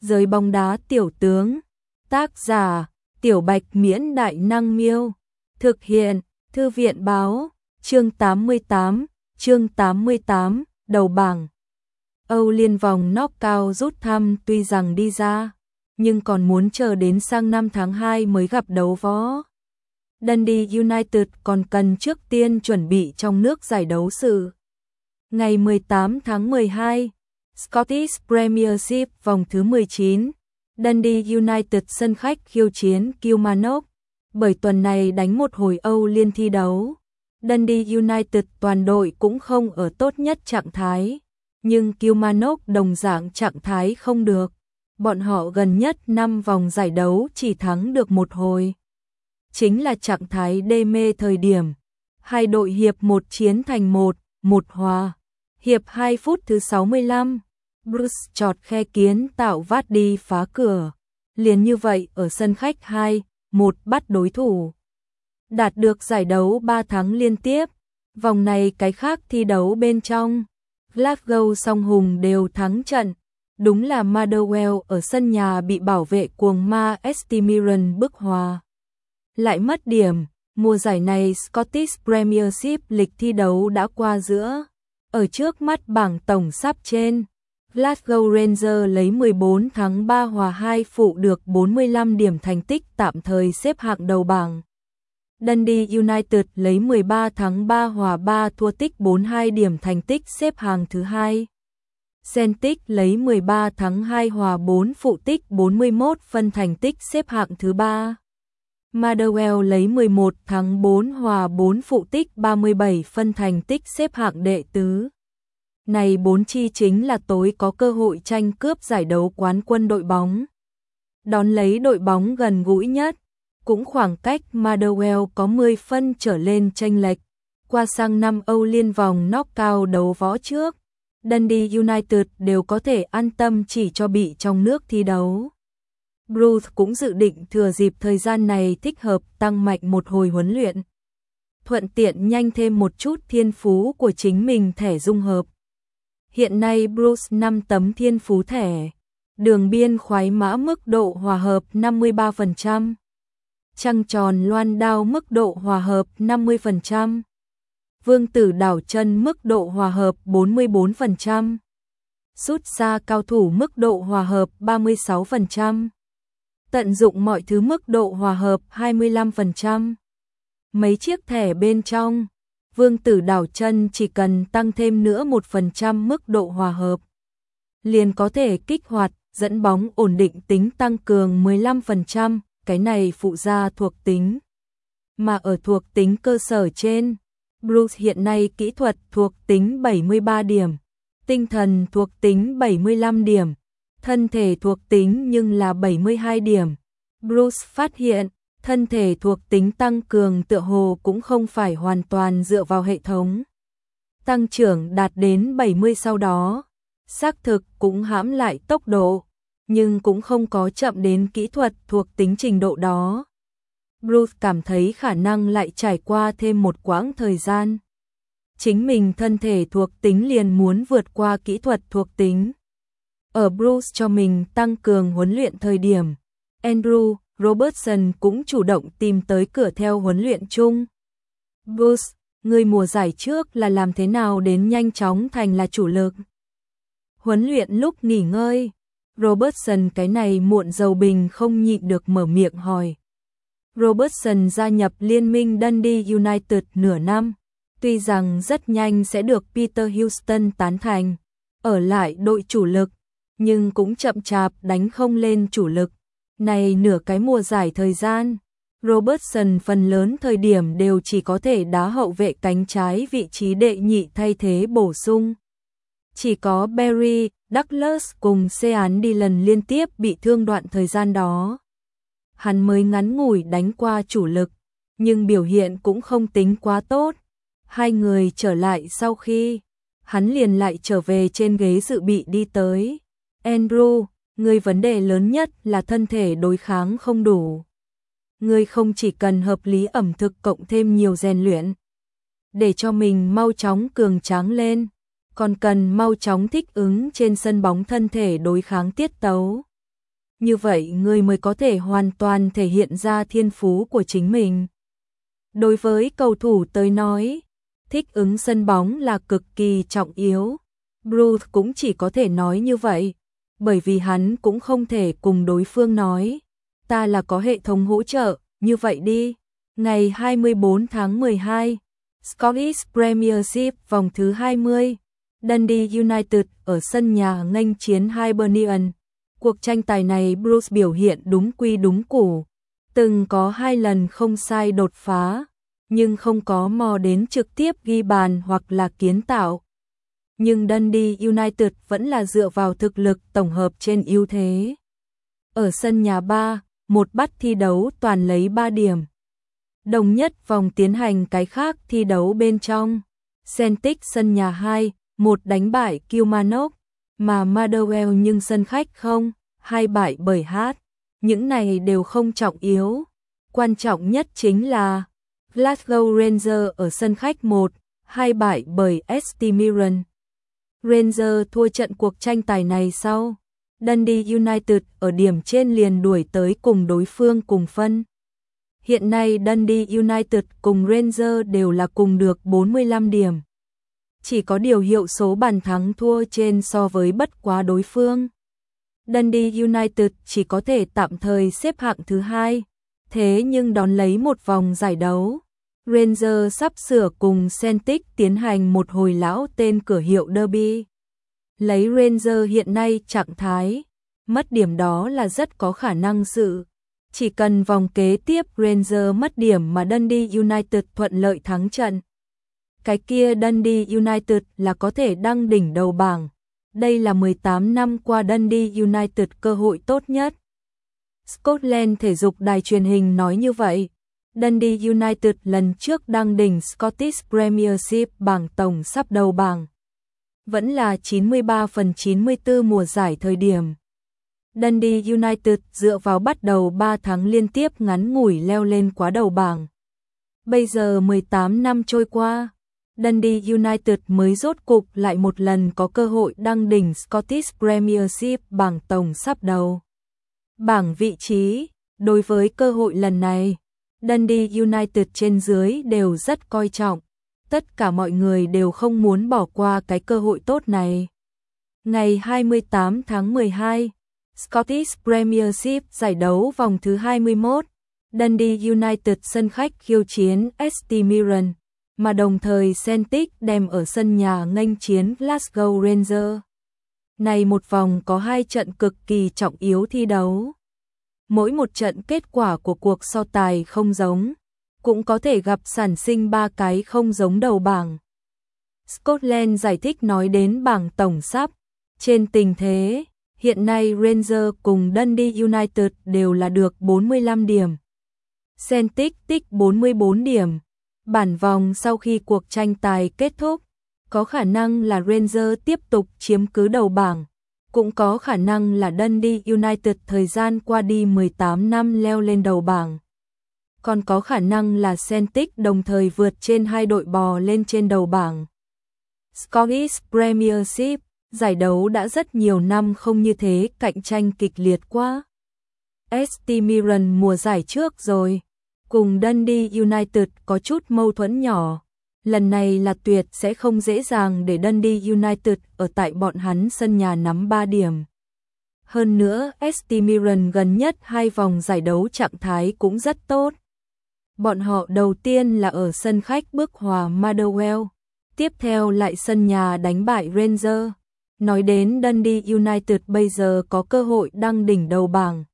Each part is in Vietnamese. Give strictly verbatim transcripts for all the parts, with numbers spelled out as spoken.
Giới bóng đá tiểu tướng. Tác giả: Tiểu Bạch Miễn Đại Năng Miêu. Thực hiện: Thư viện Báo. Chương tám mươi tám. Chương tám mươi tám. Đầu bảng. Âu Liên vòng knockout rút thăm tuy rằng đi ra, nhưng còn muốn chờ đến sang năm tháng hai mới gặp đấu võ. Dundee United còn cần trước tiên chuẩn bị trong nước giải đấu sự. Ngày mười tám tháng mười hai, Scottish Premiership vòng thứ mười chín, Dundee United sân khách khiêu chiến Kilmarnock, bởi tuần này đánh một hồi Âu Liên thi đấu. Dundee United toàn đội cũng không ở tốt nhất trạng thái, nhưng Kilmarnock đồng dạng trạng thái không được. Bọn họ gần nhất năm vòng giải đấu chỉ thắng được một hồi. Chính là trạng thái đê mê thời điểm. Hai đội hiệp một chiến thành một, một hòa. Hiệp hai phút thứ sáu mươi lăm, Bruce chọt khe kiến tạo Vardy phá cửa. Liền như vậy ở sân khách hai một bắt đối thủ. Đạt được giải đấu ba thắng liên tiếp. Vòng này cái khác thi đấu bên trong, Glasgow song hùng đều thắng trận. Đúng là Motherwell ở sân nhà bị bảo vệ cuồng ma ét tê Mirren bức hòa. Lại mất điểm, mùa giải này Scottish Premiership lịch thi đấu đã qua giữa. Ở trước mắt bảng tổng sắp trên, Glasgow Rangers lấy mười bốn thắng ba hòa hai phụ được bốn mươi lăm điểm, thành tích tạm thời xếp hạng đầu bảng. Dundee United lấy mười ba thắng ba hòa ba thua tích bốn mươi hai điểm, thành tích xếp hạng thứ hai. Celtic lấy mười ba thắng hai hòa bốn phụ tích bốn mươi mốt phân, thành tích xếp hạng thứ ba. Motherwell lấy mười một thắng bốn hòa bốn phụ tích ba mươi bảy phân, thành tích xếp hạng đệ tứ. Này bốn chi chính là tối có cơ hội tranh cướp giải đấu quán quân đội bóng. Đón lấy đội bóng gần gũi nhất, cũng khoảng cách Motherwell có mười phân trở lên chênh lệch. Qua sang năm Âu Liên vòng knockout đấu võ trước, Dundee United đều có thể an tâm chỉ cho bị trong nước thi đấu. Bruce cũng dự định thừa dịp thời gian này thích hợp tăng mạnh một hồi huấn luyện. Thuận tiện nhanh thêm một chút thiên phú của chính mình thẻ dung hợp. Hiện nay Bruce năm tấm thiên phú thẻ. Đường biên khoái mã mức độ hòa hợp năm mươi ba phần trăm. Trăng tròn loan đao mức độ hòa hợp năm mươi phần trăm. Vương tử đảo chân mức độ hòa hợp bốn mươi bốn phần trăm. Sút xa cao thủ mức độ hòa hợp ba mươi sáu phần trăm. Tận dụng mọi thứ mức độ hòa hợp hai mươi lăm phần trăm. Mấy chiếc thẻ bên trong, Vương tử đảo chân chỉ cần tăng thêm nữa một phần trăm mức độ hòa hợp, liền có thể kích hoạt dẫn bóng ổn định tính tăng cường mười lăm phần trăm, cái này phụ gia thuộc tính. Mà ở thuộc tính cơ sở trên, Bruce hiện nay kỹ thuật thuộc tính bảy mươi ba điểm, tinh thần thuộc tính bảy mươi lăm điểm, thân thể thuộc tính nhưng là bảy mươi hai điểm. Bruce phát hiện, thân thể thuộc tính tăng cường tựa hồ cũng không phải hoàn toàn dựa vào hệ thống. Tăng trưởng đạt đến bảy mươi sau đó, xác thực cũng hãm lại tốc độ, nhưng cũng không có chậm đến kỹ thuật thuộc tính trình độ đó. Bruce cảm thấy khả năng lại trải qua thêm một quãng thời gian. Chính mình thân thể thuộc tính liền muốn vượt qua kỹ thuật thuộc tính. Ở Bruce cho mình tăng cường huấn luyện thời điểm, Andrew Robertson cũng chủ động tìm tới cửa theo huấn luyện chung. Bruce, người mùa giải trước là làm thế nào đến nhanh chóng thành là chủ lực? Huấn luyện lúc nghỉ ngơi, Robertson cái này muộn giàu bình không nhịn được mở miệng hỏi. Robertson gia nhập liên minh Dundee United nửa năm, tuy rằng rất nhanh sẽ được Peter Houston tán thành, ở lại đội chủ lực, nhưng cũng chậm chạp đánh không lên chủ lực. Này nửa cái mùa giải thời gian, Robertson phần lớn thời điểm đều chỉ có thể đá hậu vệ cánh trái vị trí đệ nhị thay thế bổ sung. Chỉ có Barry Douglas cùng Sean Dillon liên tiếp bị thương đoạn thời gian đó, hắn mới ngắn ngủi đánh qua chủ lực, nhưng biểu hiện cũng không tính quá tốt. Hai người trở lại sau khi, hắn liền lại trở về trên ghế dự bị đi tới. Andrew, người vấn đề lớn nhất là thân thể đối kháng không đủ. Người không chỉ cần hợp lý ẩm thực cộng thêm nhiều rèn luyện, để cho mình mau chóng cường tráng lên, còn cần mau chóng thích ứng trên sân bóng thân thể đối kháng tiết tấu. như vậy ngươi mới có thể hoàn toàn thể hiện ra thiên phú của chính mình. Đối với cầu thủ tới nói, thích ứng sân bóng là cực kỳ trọng yếu. Bruce cũng chỉ có thể nói như vậy, bởi vì hắn cũng không thể cùng đối phương nói, ta là có hệ thống hỗ trợ, như vậy đi. Ngày hai mươi bốn tháng mười hai, Scottish Premiership vòng thứ hai mươi, Dundee United ở sân nhà nghênh chiến Hibernian. Cuộc tranh tài này Bruce biểu hiện đúng quy đúng củ, từng có hai lần không sai đột phá, nhưng không có mò đến trực tiếp ghi bàn hoặc là kiến tạo. Nhưng Dundee United vẫn là dựa vào thực lực tổng hợp trên ưu thế. Ở sân nhà ba, một bắt thi đấu toàn lấy ba điểm. Đồng nhất vòng tiến hành cái khác thi đấu bên trong. Celtic sân nhà hai, một đánh bại Kilmarnock, mà Motherwell nhưng sân khách không, hai bại bởi Hát. Những này đều không trọng yếu. Quan trọng nhất chính là Glasgow Rangers ở sân khách một, hai bại bởi ét tê Mirren. Rangers thua trận cuộc tranh tài này sau. Dundee United ở điểm trên liền đuổi tới cùng đối phương cùng phân. Hiện nay Dundee United cùng Rangers đều là cùng được bốn mươi lăm điểm. Chỉ có điều hiệu số bàn thắng thua trên so với bất quá đối phương. Dundee United chỉ có thể tạm thời xếp hạng thứ hai, thế nhưng đón lấy một vòng giải đấu. Rangers sắp sửa cùng Celtic tiến hành một hồi lão tên cửa hiệu derby. Lấy Rangers hiện nay trạng thái, mất điểm đó là rất có khả năng sự. Chỉ cần vòng kế tiếp Rangers mất điểm mà Dundee United thuận lợi thắng trận. Cái kia Dundee United là có thể đăng đỉnh đầu bảng. Đây là mười tám năm qua Dundee United cơ hội tốt nhất. Scotland thể dục đài truyền hình nói như vậy. Dundee United lần trước đăng đỉnh Scottish Premiership bảng tổng sắp đầu bảng. Vẫn là chín mươi ba phần chín mươi tư mùa giải thời điểm. Dundee United dựa vào bắt đầu ba tháng liên tiếp ngắn ngủi leo lên quá đầu bảng. Bây giờ mười tám năm trôi qua, Dundee United mới rốt cục lại một lần có cơ hội đăng đỉnh Scottish Premiership bảng tổng sắp đầu. Bảng vị trí, đối với cơ hội lần này, Dundee United trên dưới đều rất coi trọng. Tất cả mọi người đều không muốn bỏ qua cái cơ hội tốt này. Ngày hai mươi tám tháng mười hai, Scottish Premiership giải đấu vòng thứ hai mươi mốt, Dundee United sân khách khiêu chiến ét tê Mirren, mà đồng thời Celtic đem ở sân nhà nghênh chiến Glasgow Rangers. Này một vòng có hai trận cực kỳ trọng yếu thi đấu. Mỗi một trận kết quả của cuộc so tài không giống, cũng có thể gặp sản sinh ba cái không giống đầu bảng. Scotland giải thích nói đến bảng tổng sắp. Trên tình thế, hiện nay Rangers cùng Dundee United đều là được bốn mươi lăm điểm. Celtic tích bốn mươi bốn điểm. Bản vòng sau khi cuộc tranh tài kết thúc, có khả năng là Rangers tiếp tục chiếm cứ đầu bảng. Cũng có khả năng là Dundee United thời gian qua đi mười tám năm leo lên đầu bảng. Còn có khả năng là Celtic đồng thời vượt trên hai đội bò lên trên đầu bảng. Scottish Premiership, giải đấu đã rất nhiều năm không như thế, cạnh tranh kịch liệt quá. ét tê Mirren mùa giải trước rồi, cùng Dundee United có chút mâu thuẫn nhỏ. Lần này là tuyệt sẽ không dễ dàng để Dundee United ở tại bọn hắn sân nhà nắm ba điểm. Hơn nữa, ét tê Mirren gần nhất hai vòng giải đấu trạng thái cũng rất tốt. Bọn họ đầu tiên là ở sân khách bước hòa Motherwell, tiếp theo lại sân nhà đánh bại Rangers. Nói đến Dundee United bây giờ có cơ hội đăng đỉnh đầu bảng.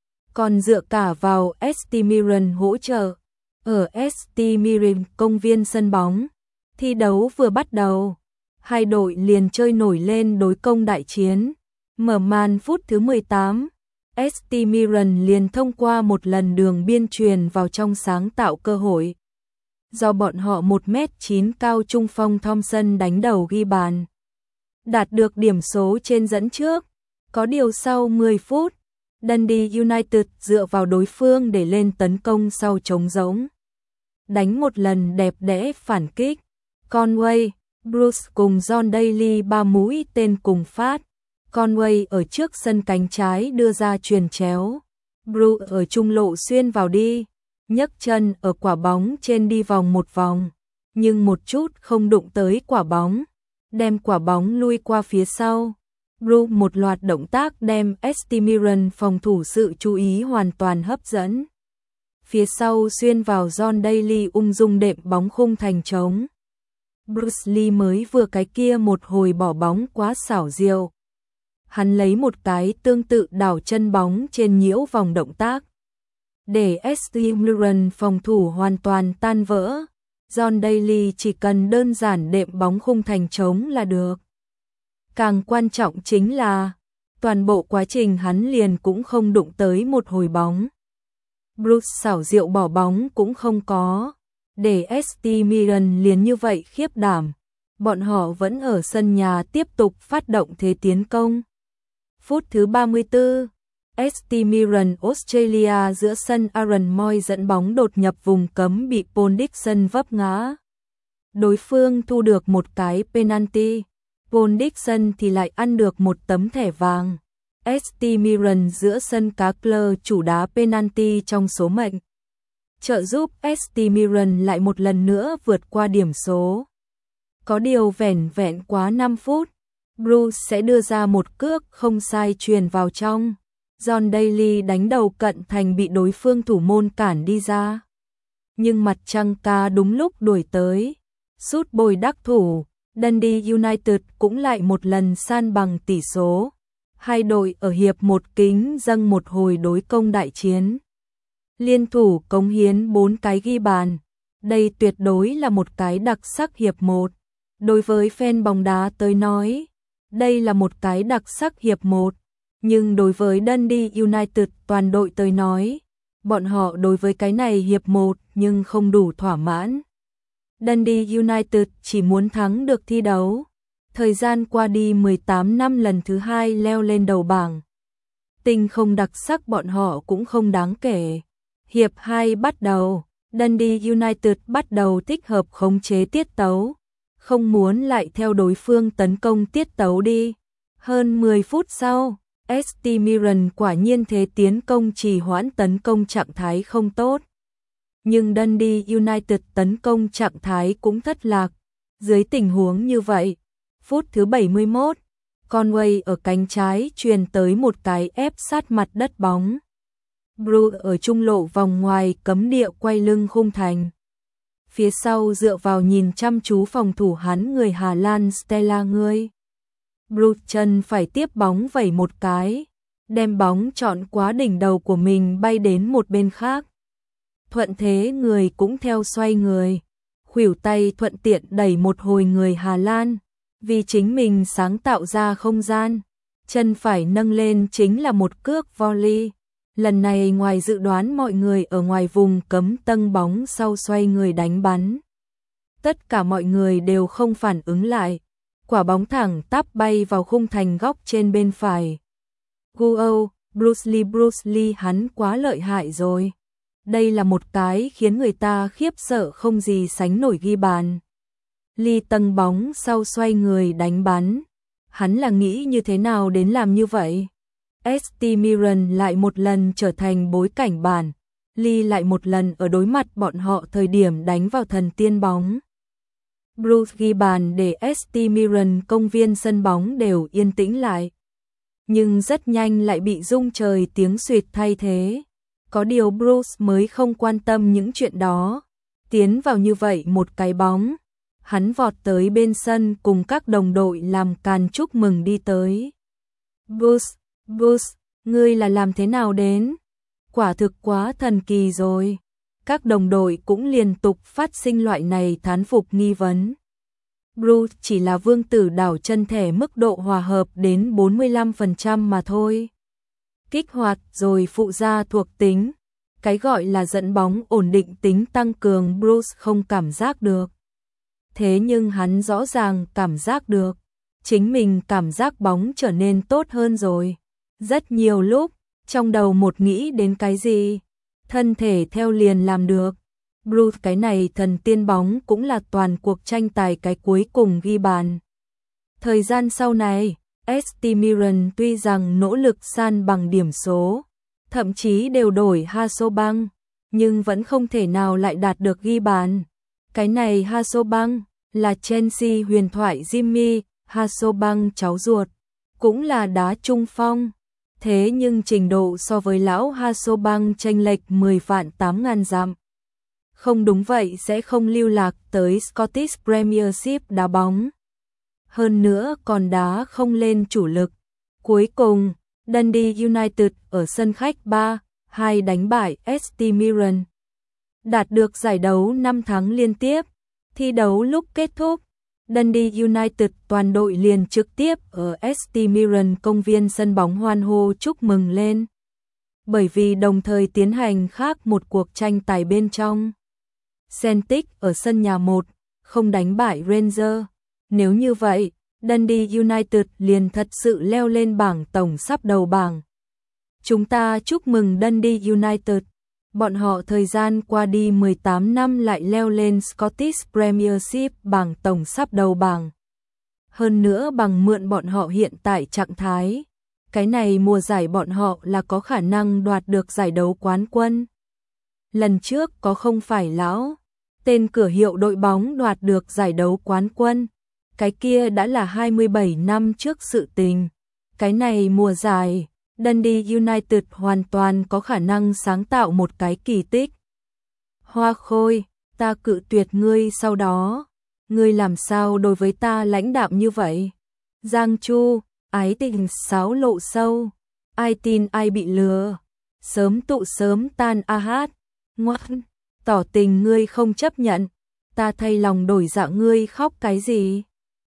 Còn dựa cả vào ét tê Mirren hỗ trợ. Ở ét tê Mirren công viên sân bóng, thi đấu vừa bắt đầu, hai đội liền chơi nổi lên đối công đại chiến. Mở màn phút thứ mười tám, ét tê Mirren liền thông qua một lần đường biên truyền vào trong sáng tạo cơ hội. Do bọn họ một mét chín cao trung phong Thompson đánh đầu ghi bàn, đạt được điểm số trên dẫn trước. Có điều sau mười phút, Dundee United dựa vào đối phương để lên tấn công sau trống rỗng. Đánh một lần đẹp đẽ phản kích. Conway, Bruce cùng John Daly ba mũi tên cùng phát. Conway ở trước sân cánh trái đưa ra chuyền chéo. Bruce ở trung lộ xuyên vào đi, nhấc chân ở quả bóng trên đi vòng một vòng, nhưng một chút không đụng tới quả bóng, đem quả bóng lui qua phía sau. Bruce một loạt động tác đem ét tê Milan phòng thủ sự chú ý hoàn toàn hấp dẫn. Phía sau xuyên vào John Daly ung dung đệm bóng khung thành trống. Bruce Lee mới vừa cái kia một hồi bỏ bóng quá xảo diệu. Hắn lấy một cái tương tự đảo chân bóng trên nhiễu vòng động tác. Để ét tê Milan phòng thủ hoàn toàn tan vỡ, John Daly chỉ cần đơn giản đệm bóng khung thành trống là được. Càng quan trọng chính là, toàn bộ quá trình hắn liền cũng không đụng tới một hồi bóng. Bruce xảo diệu bỏ bóng cũng không có, để ét tê Milan liền như vậy khiếp đảm. Bọn họ vẫn ở sân nhà tiếp tục phát động thế tiến công. Phút thứ ba mươi tư, ét tê Milan Australia giữa sân Aaron Moy dẫn bóng đột nhập vùng cấm bị Paul Dixon vấp ngã. Đối phương thu được một cái penalty, Paul Dixon thì lại ăn được một tấm thẻ vàng. ét tê Milan giữa sân cá Club chủ đá penalty trong số mệnh, trợ giúp ét tê Milan lại một lần nữa vượt qua điểm số. Có điều vẻn vẹn quá năm phút, Bruce sẽ đưa ra một cước không sai chuyền vào trong. John Daly đánh đầu cận thành bị đối phương thủ môn cản đi ra. Nhưng mặt trăng ca đúng lúc đuổi tới, sút bồi đắc thủ, Dundee United cũng lại một lần san bằng tỷ số. Hai đội ở hiệp một kính dâng một hồi đối công đại chiến. Liên thủ cống hiến bốn cái ghi bàn. Đây tuyệt đối là một cái đặc sắc hiệp một. Đối với fan bóng đá tới nói, đây là một cái đặc sắc hiệp một. Nhưng đối với Dundee United toàn đội tới nói, bọn họ đối với cái này hiệp một nhưng không đủ thỏa mãn. Dundee United chỉ muốn thắng được thi đấu. Thời gian qua đi mười tám năm lần thứ hai leo lên đầu bảng. Tình không đặc sắc bọn họ cũng không đáng kể. Hiệp hai bắt đầu, Dundee United bắt đầu thích hợp khống chế tiết tấu, không muốn lại theo đối phương tấn công tiết tấu đi. Hơn mười phút sau, ét tê Milan quả nhiên thế tiến công trì hoãn tấn công trạng thái không tốt. Nhưng Dundee United tấn công trạng thái cũng thất lạc. Dưới tình huống như vậy, phút thứ bảy mươi mốt, Conway ở cánh trái truyền tới một cái ép sát mặt đất bóng. Bruce ở trung lộ vòng ngoài cấm địa quay lưng khung thành. Phía sau dựa vào nhìn chăm chú phòng thủ hắn người Hà Lan Stella người. Bruce chân phải tiếp bóng vẩy một cái, đem bóng chọn quá đỉnh đầu của mình bay đến một bên khác. Thuận thế người cũng theo xoay người, khuỷu tay thuận tiện đẩy một hồi người Hà Lan, vì chính mình sáng tạo ra không gian. Chân phải nâng lên chính là một cước volley. Lần này ngoài dự đoán mọi người ở ngoài vùng cấm tâng bóng sau xoay người đánh bắn. Tất cả mọi người đều không phản ứng lại. Quả bóng thẳng tắp bay vào khung thành góc trên bên phải. Wow, Bruce Lee Bruce Lee hắn quá lợi hại rồi. Đây là một cái khiến người ta khiếp sợ không gì sánh nổi ghi bàn. Lee tâng bóng sau xoay người đánh bắn. Hắn là nghĩ như thế nào đến làm như vậy? ét tê Milan lại một lần trở thành bối cảnh bàn. Lee lại một lần ở đối mặt bọn họ thời điểm đánh vào thần tiên bóng. Bruce ghi bàn để ét tê Milan công viên sân bóng đều yên tĩnh lại. Nhưng rất nhanh lại bị rung trời tiếng suýt thay thế. Có điều Bruce mới không quan tâm những chuyện đó. Tiến vào như vậy một cái bóng. Hắn vọt tới bên sân cùng các đồng đội làm càn chúc mừng đi tới. Bruce, Bruce, ngươi là làm thế nào đến? Quả thực quá thần kỳ rồi. Các đồng đội cũng liên tục phát sinh loại này thán phục nghi vấn. Bruce chỉ là vương tử đảo chân thẻ mức độ hòa hợp đến bốn mươi lăm phần trăm mà thôi. Kích hoạt rồi phụ gia thuộc tính. Cái gọi là dẫn bóng ổn định tính tăng cường Bruce không cảm giác được. Thế nhưng hắn rõ ràng cảm giác được. Chính mình cảm giác bóng trở nên tốt hơn rồi. Rất nhiều lúc, trong đầu một nghĩ đến cái gì, thân thể theo liền làm được. Bruce cái này thần tiên bóng cũng là toàn cuộc tranh tài cái cuối cùng ghi bàn. Thời gian sau này, ét tê Milan tuy rằng nỗ lực san bằng điểm số, thậm chí đều đổi Hasobank, nhưng vẫn không thể nào lại đạt được ghi bàn. Cái này Hasobank là Chelsea huyền thoại Jimmy Hasobank cháu ruột, cũng là đá trung phong. Thế nhưng trình độ so với lão Hasobank chênh lệch mười vạn tám ngàn dặm. Không đúng vậy sẽ không lưu lạc tới Scottish Premiership đá bóng. Hơn nữa còn đá không lên chủ lực. Cuối cùng, Dundee United ở sân khách ba hai đánh bại ét tê Milan, đạt được giải đấu năm tháng liên tiếp. Thi đấu lúc kết thúc, Dundee United toàn đội liền trực tiếp ở ét tê Milan công viên sân bóng hoan hô chúc mừng lên. Bởi vì đồng thời tiến hành khác một cuộc tranh tài bên trong. Celtic ở sân nhà một không đánh bại Rangers. Nếu như vậy, Dundee United liền thật sự leo lên bảng tổng sắp đầu bảng. Chúng ta chúc mừng Dundee United. Bọn họ thời gian qua đi mười tám năm lại leo lên Scottish Premiership bảng tổng sắp đầu bảng. Hơn nữa bằng mượn bọn họ hiện tại trạng thái. Cái này mùa giải bọn họ là có khả năng đoạt được giải đấu quán quân. Lần trước có không phải lão tên cửa hiệu đội bóng đoạt được giải đấu quán quân. Cái kia đã là hai mươi bảy năm trước sự tình. Cái này mùa giải, Dundee United hoàn toàn có khả năng sáng tạo một cái kỳ tích. Hoa Khôi, ta cự tuyệt ngươi sau đó. Ngươi làm sao đối với ta lãnh đạm như vậy? Giang Chu, ái tình sáo lộ sâu. Ai tin ai bị lừa. Sớm tụ sớm tan a hát. Ngoan, tỏ tình ngươi không chấp nhận. Ta thay lòng đổi dạ ngươi khóc cái gì?